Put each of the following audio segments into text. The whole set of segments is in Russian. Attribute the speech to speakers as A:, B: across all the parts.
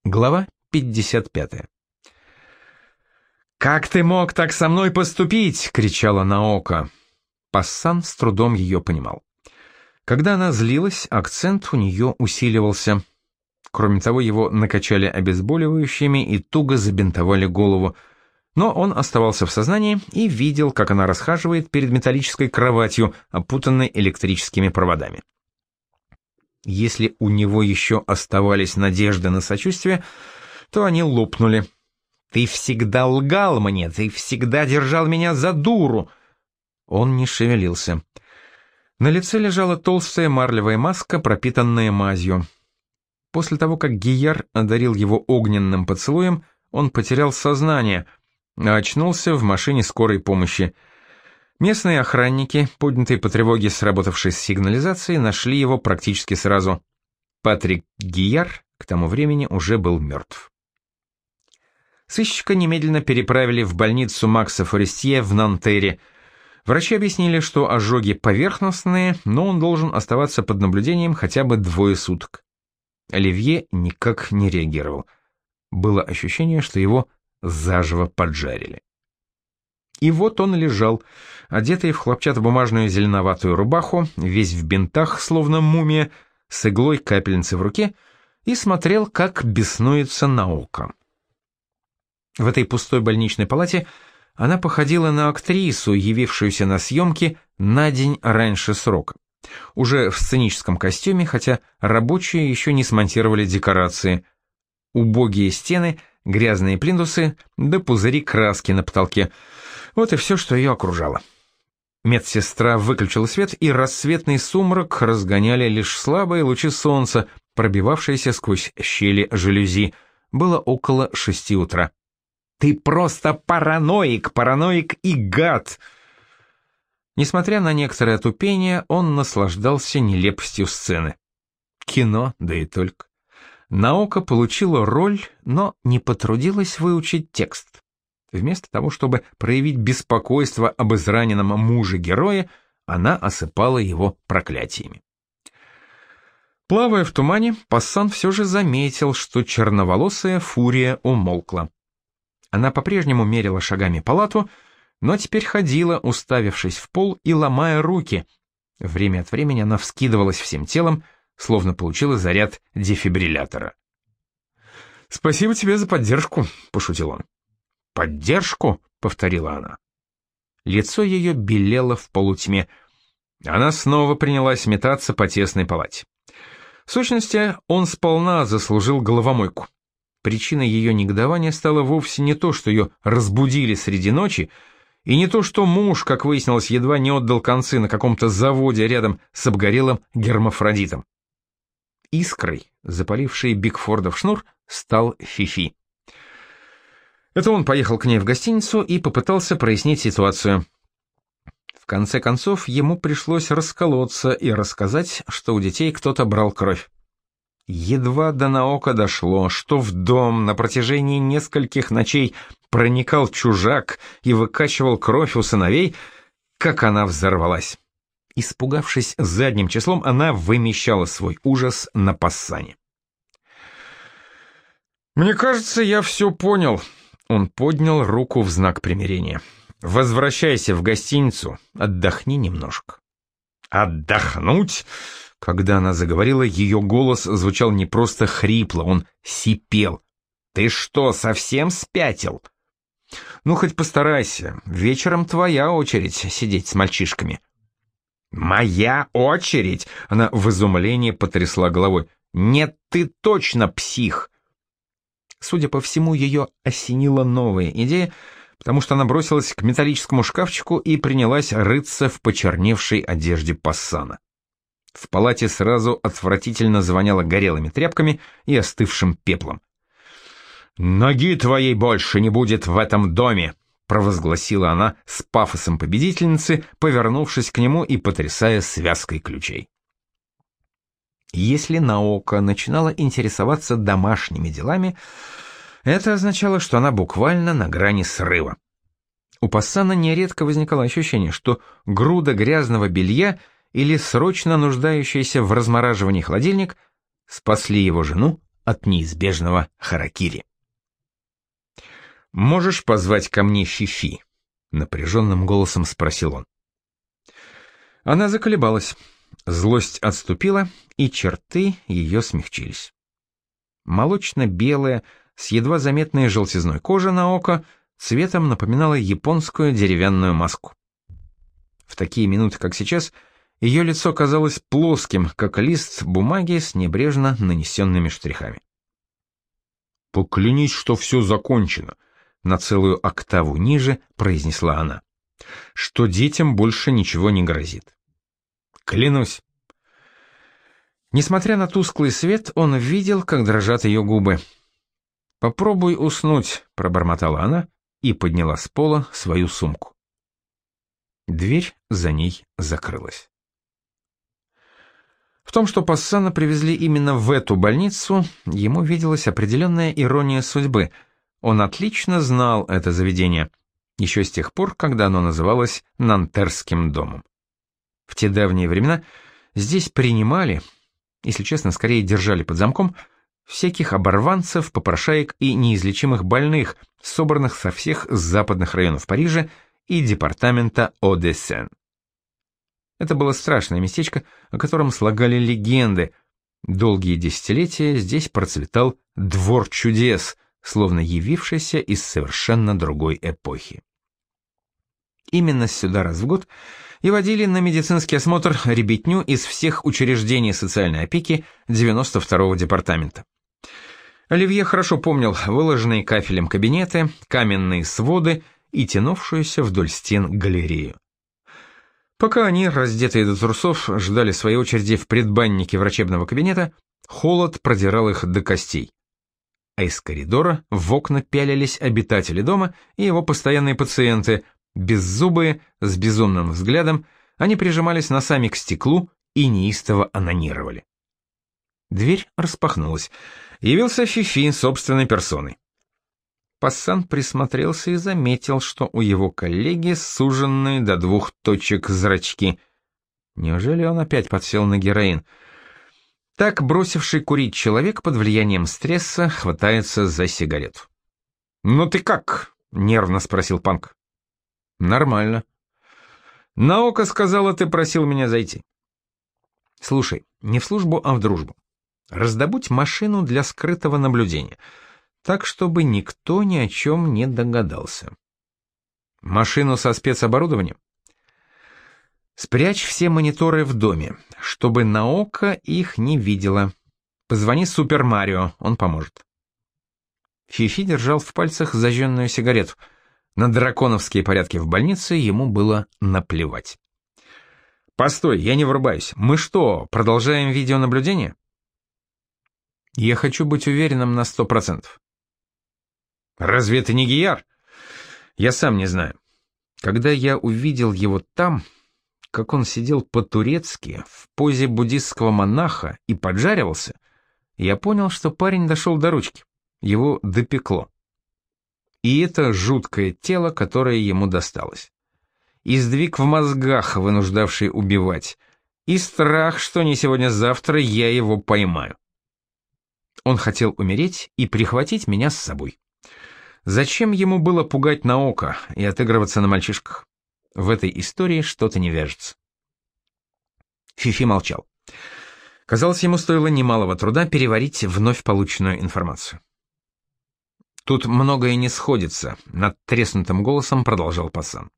A: Глава 55. «Как ты мог так со мной поступить?» — кричала Наока. Пассан с трудом ее понимал. Когда она злилась, акцент у нее усиливался. Кроме того, его накачали обезболивающими и туго забинтовали голову. Но он оставался в сознании и видел, как она расхаживает перед металлической кроватью, опутанной электрическими проводами. Если у него еще оставались надежды на сочувствие, то они лопнули. «Ты всегда лгал мне, ты всегда держал меня за дуру!» Он не шевелился. На лице лежала толстая марлевая маска, пропитанная мазью. После того, как Гияр одарил его огненным поцелуем, он потерял сознание, а очнулся в машине скорой помощи. Местные охранники, поднятые по тревоге сработавшей сигнализацией, нашли его практически сразу. Патрик Гияр к тому времени уже был мертв. Сыщика немедленно переправили в больницу Макса Форестье в Нантерре. Врачи объяснили, что ожоги поверхностные, но он должен оставаться под наблюдением хотя бы 2 суток. Оливье никак не реагировал. Было ощущение, что его заживо поджарили. И вот он лежал, одетый в хлопчатобумажную зеленоватую рубаху, весь в бинтах, словно мумия, с иглой капельницы в руке, и смотрел, как беснуется Наока. В этой пустой больничной палате она походила на актрису, явившуюся на съемки на день раньше срока. Уже в сценическом костюме, хотя рабочие еще не смонтировали декорации. Убогие стены, грязные плинтусы, да пузыри краски на потолке. Вот и все, что ее окружало. Медсестра выключила свет, и рассветный сумрак разгоняли лишь слабые лучи солнца, пробивавшиеся сквозь щели жалюзи. Было около 6 утра. «Ты просто параноик, параноик и гад!» Несмотря на некоторое отупение, он наслаждался нелепостью сцены. Кино, да и только. Наока получила роль, но не потрудилась выучить текст. Вместо того, чтобы проявить беспокойство об израненном муже героя, она осыпала его проклятиями. Плавая в тумане, Пассан все же заметил, что черноволосая фурия умолкла. Она по-прежнему мерила шагами палату, но теперь ходила, уставившись в пол и ломая руки. Время от времени она вскидывалась всем телом, словно получила заряд дефибриллятора. «Спасибо тебе за поддержку», — пошутил он. «Поддержку?» — повторила она. Лицо ее белело в полутьме. Она снова принялась метаться по тесной палате. В сущности, он сполна заслужил головомойку. Причиной ее негодования стало вовсе не то, что ее разбудили среди ночи, и не то, что муж, как выяснилось, едва не отдал концы на каком-то заводе рядом с обгорелым гермафродитом. Искрой, запалившей Бигфордов шнур, стал Фифи. Это он поехал к ней в гостиницу и попытался прояснить ситуацию. В конце концов, ему пришлось расколоться и рассказать, что у детей кто-то брал кровь. Едва до Наока дошло, что в дом на протяжении нескольких ночей проникал чужак и выкачивал кровь у сыновей, как она взорвалась. Испугавшись задним числом, она вымещала свой ужас на Пассане. «Мне кажется, я все понял». Он поднял руку в знак примирения. «Возвращайся в гостиницу, отдохни немножко». «Отдохнуть?» Когда она заговорила, ее голос звучал не просто хрипло, он сипел. «Ты что, совсем спятил?» «Ну, хоть постарайся. Вечером твоя очередь сидеть с мальчишками». «Моя очередь?» — она в изумлении потрясла головой. «Нет, ты точно псих!» Судя по всему, ее осенила новая идея, потому что она бросилась к металлическому шкафчику и принялась рыться в почерневшей одежде Пассана. В палате сразу отвратительно звоняло горелыми тряпками и остывшим пеплом. «Ноги твоей больше не будет в этом доме!» — провозгласила она с пафосом победительницы, повернувшись к нему и потрясая связкой ключей. Если Наока начинала интересоваться домашними делами, это означало, что она буквально на грани срыва. У Пассана нередко возникало ощущение, что груда грязного белья или срочно нуждающийся в размораживании холодильник спасли его жену от неизбежного харакири. «Можешь позвать ко мне Фифи?» — напряженным голосом спросил он. Она заколебалась. Злость отступила, и черты ее смягчились. Молочно-белая, с едва заметной желтизной кожи на око, цветом напоминала японскую деревянную маску. В такие минуты, как сейчас, ее лицо казалось плоским, как лист бумаги с небрежно нанесенными штрихами. «Поклянись, что все закончено», — на целую октаву ниже произнесла она, — «что детям больше ничего не грозит». «Клянусь». Несмотря на тусклый свет, он видел, как дрожат ее губы. «Попробуй уснуть», — пробормотала она и подняла с пола свою сумку. Дверь за ней закрылась. В том, что Пассана привезли именно в эту больницу, ему виделась определенная ирония судьбы. Он отлично знал это заведение, еще с тех пор, когда оно называлось Нантерским домом. В те давние времена здесь принимали, если честно, скорее держали под замком, всяких оборванцев, попрошаек и неизлечимых больных, собранных со всех западных районов Парижа и департамента О-де-Сен. Это было страшное местечко, о котором слагали легенды. Долгие десятилетия здесь процветал двор чудес, словно явившийся из совершенно другой эпохи. Именно сюда раз в год и водили на медицинский осмотр ребятню из всех учреждений социальной опеки 92-го департамента. Оливье хорошо помнил выложенные кафелем кабинеты, каменные своды и тянувшуюся вдоль стен галерею. Пока они, раздетые до трусов, ждали своей очереди в предбаннике врачебного кабинета, холод продирал их до костей. А из коридора в окна пялились обитатели дома и его постоянные пациенты, беззубые, с безумным взглядом, они прижимались носами к стеклу и неистово онанировали. Дверь распахнулась. Явился Фифи собственной персоной. Пассан присмотрелся и заметил, что у его коллеги суженные до 2 точек зрачки. Неужели он опять подсел на героин? Так бросивший курить человек под влиянием стресса хватается за сигарету. «Ну ты как?» — нервно спросил Панк. «Нормально». «Наока сказала, ты просил меня зайти». «Слушай, не в службу, а в дружбу. Раздобудь машину для скрытого наблюдения, так, чтобы никто ни о чем не догадался». «Машину со спецоборудованием?» «Спрячь все мониторы в доме, чтобы Наока их не видела. Позвони Супер Марио, он поможет». Фифи держал в пальцах зажженную сигарету. На драконовские порядки в больнице ему было наплевать. «Постой, я не врубаюсь. Мы что, продолжаем видеонаблюдение?» «Я хочу быть уверенным на 100%. «Разве это не Гияр?» «Я сам не знаю. Когда я увидел его там, как он сидел по-турецки в позе буддистского монаха и поджаривался, я понял, что парень дошел до ручки. Его допекло. И это жуткое тело, которое ему досталось. И сдвиг в мозгах, вынуждавший убивать. И страх, что не сегодня-завтра я его поймаю. Он хотел умереть и прихватить меня с собой. Зачем ему было пугать Наока и отыгрываться на мальчишках? В этой истории что-то не вяжется». Фифи молчал. Казалось, ему стоило немалого труда переварить вновь полученную информацию. «Тут многое не сходится», — над треснутым голосом продолжал Пассан.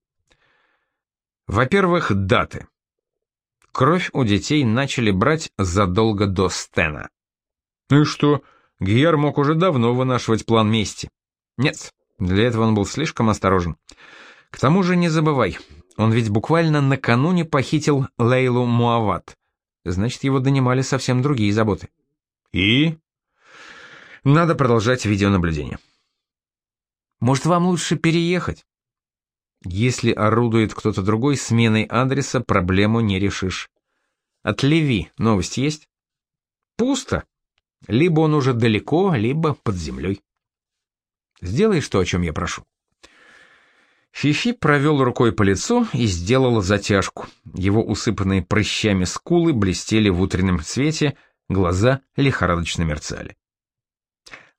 A: «Во-первых, даты. Кровь у детей начали брать задолго до Стена». «Ну и что? Гияр мог уже давно вынашивать план мести». «Нет, для этого он был слишком осторожен. К тому же не забывай, он ведь буквально накануне похитил Лейлу Муават. Значит, его донимали совсем другие заботы». «И?» «Надо продолжать видеонаблюдение». «Может, вам лучше переехать?» «Если орудует кто-то другой, сменой адреса проблему не решишь». «От Леви новости есть?» «Пусто. Либо он уже далеко, либо под землей». «Сделаешь то, о чем я прошу». Фифи провел рукой по лицу и сделал затяжку. Его усыпанные прыщами скулы блестели в утреннем свете, глаза лихорадочно мерцали.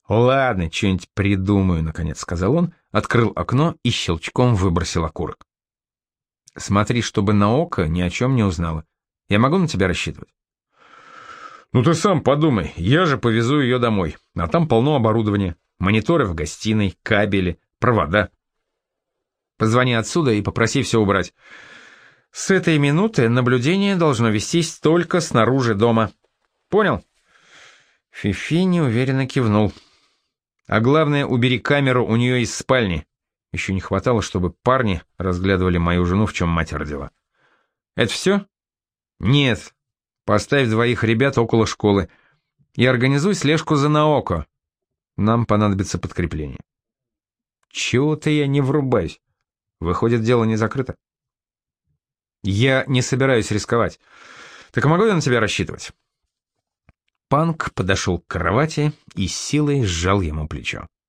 A: «Ладно, что-нибудь придумаю», — наконец сказал он, открыл окно и щелчком выбросил окурок. «Смотри, чтобы Наока ни о чем не узнала. Я могу на тебя рассчитывать?» «Ну ты сам подумай, я же повезу ее домой, а там полно оборудования, мониторы в гостиной, кабели, провода». «Позвони отсюда и попроси все убрать. С этой минуты наблюдение должно вестись только снаружи дома. Понял?» Фифи неуверенно кивнул. «А главное, убери камеру у нее из спальни. Еще не хватало, чтобы парни разглядывали мою жену, в чем мать родила». «Это все?» «Нет. Поставь 2 ребят около школы и организуй слежку за Наоко. Нам понадобится подкрепление». «Чего-то я не врубаюсь. Выходит, дело не закрыто». «Я не собираюсь рисковать. Так могу я на тебя рассчитывать?» Панк подошел к кровати и с силой сжал ему плечо.